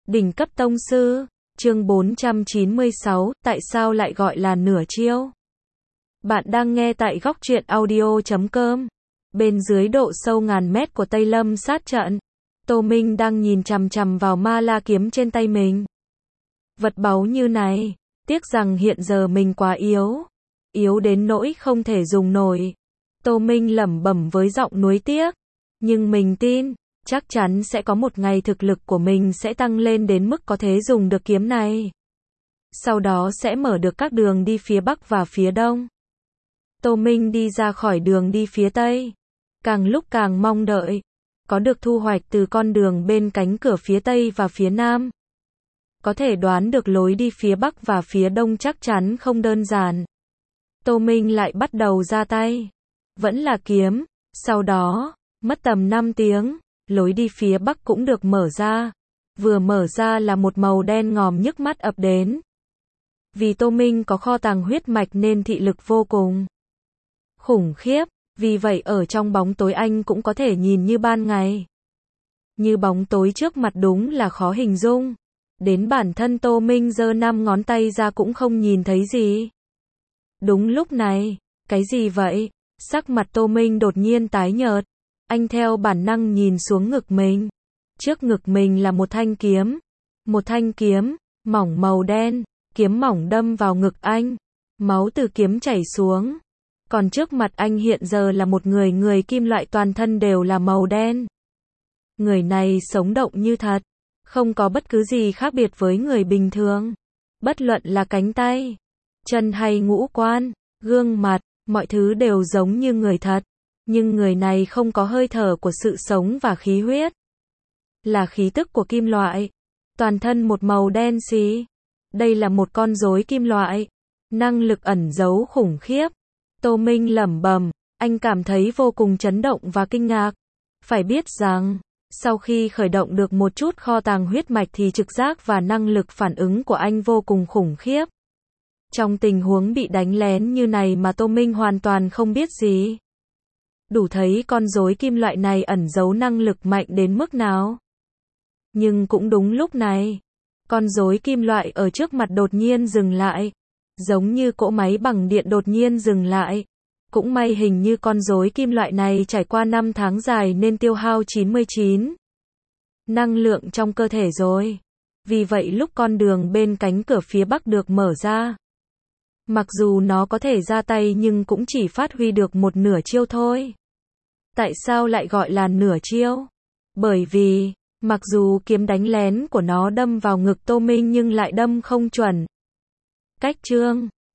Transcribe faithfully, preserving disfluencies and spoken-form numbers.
Đỉnh cấp tông sư, chương bốn trăm chín mươi sáu, tại sao lại gọi là nửa chiêu? Bạn đang nghe tại góc truyện audio chấm com. Bên dưới độ sâu ngàn mét của Tây Lâm sát trận, Tô Minh đang nhìn chằm chằm vào ma la kiếm trên tay mình. Vật báu như này, tiếc rằng hiện giờ mình quá yếu. Yếu đến nỗi không thể dùng nổi. Tô Minh lẩm bẩm với giọng nuối tiếc. Nhưng mình tin, chắc chắn sẽ có một ngày thực lực của mình sẽ tăng lên đến mức có thể dùng được kiếm này. Sau đó sẽ mở được các đường đi phía Bắc và phía Đông. Tô Minh đi ra khỏi đường đi phía Tây. Càng lúc càng mong đợi. Có được thu hoạch từ con đường bên cánh cửa phía Tây và phía Nam. Có thể đoán được lối đi phía Bắc và phía Đông chắc chắn không đơn giản. Tô Minh lại bắt đầu ra tay. Vẫn là kiếm. Sau đó, mất tầm năm tiếng, lối đi phía Bắc cũng được mở ra. Vừa mở ra là một màu đen ngòm nhức mắt ập đến. Vì Tô Minh có kho tàng huyết mạch nên thị lực vô cùng khủng khiếp, vì vậy ở trong bóng tối anh cũng có thể nhìn như ban ngày. Như bóng tối trước mặt đúng là khó hình dung. Đến bản thân Tô Minh giơ năm ngón tay ra cũng không nhìn thấy gì. Đúng lúc này, cái gì vậy? Sắc mặt Tô Minh đột nhiên tái nhợt. Anh theo bản năng nhìn xuống ngực mình. Trước ngực mình là một thanh kiếm. Một thanh kiếm, mỏng màu đen, kiếm mỏng đâm vào ngực anh. Máu từ kiếm chảy xuống. Còn trước mặt anh hiện giờ là một người người kim loại toàn thân đều là màu đen. Người này sống động như thật. Không có bất cứ gì khác biệt với người bình thường. Bất luận là cánh tay, chân hay ngũ quan, gương mặt, mọi thứ đều giống như người thật. Nhưng người này không có hơi thở của sự sống và khí huyết. Là khí tức của kim loại. Toàn thân một màu đen xì. Đây là một con rối kim loại. Năng lực ẩn giấu khủng khiếp. Tô Minh lẩm bẩm, anh cảm thấy vô cùng chấn động và kinh ngạc. Phải biết rằng, sau khi khởi động được một chút kho tàng huyết mạch thì trực giác và năng lực phản ứng của anh vô cùng khủng khiếp. Trong tình huống bị đánh lén như này mà Tô Minh hoàn toàn không biết gì. Đủ thấy con rối kim loại này ẩn giấu năng lực mạnh đến mức nào. Nhưng cũng đúng lúc này, con rối kim loại ở trước mặt đột nhiên dừng lại. Giống như cỗ máy bằng điện đột nhiên dừng lại. Cũng may hình như con rối kim loại này trải qua năm tháng dài nên tiêu hao chín mươi chín năng lượng trong cơ thể rồi. Vì vậy lúc con đường bên cánh cửa phía Bắc được mở ra, mặc dù nó có thể ra tay nhưng cũng chỉ phát huy được một nửa chiêu thôi. Tại sao lại gọi là nửa chiêu? Bởi vì, mặc dù kiếm đánh lén của nó đâm vào ngực Tô Minh nhưng lại đâm không chuẩn. Cách chương